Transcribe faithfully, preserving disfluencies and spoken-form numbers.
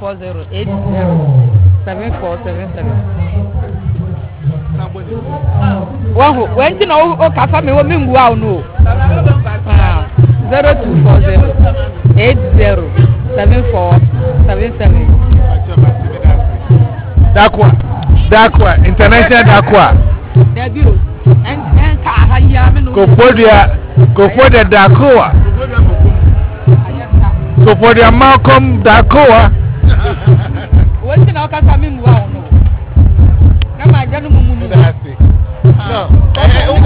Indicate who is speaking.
Speaker 1: four zero eight zero seven four seven seven. Wahu, when you know o kafa me wo mingu wa no. zero two four zero eight zero seven four seven seven.
Speaker 2: Dakwa. Dakwa, international Dakwa.
Speaker 1: Debut. En en ka haya me no.
Speaker 2: Kofodia, Kofodia Dakwa. Kofodia Malcolm Dakwa.
Speaker 1: When you know kafa mingu wa no. Na ma janu mumu.
Speaker 2: No.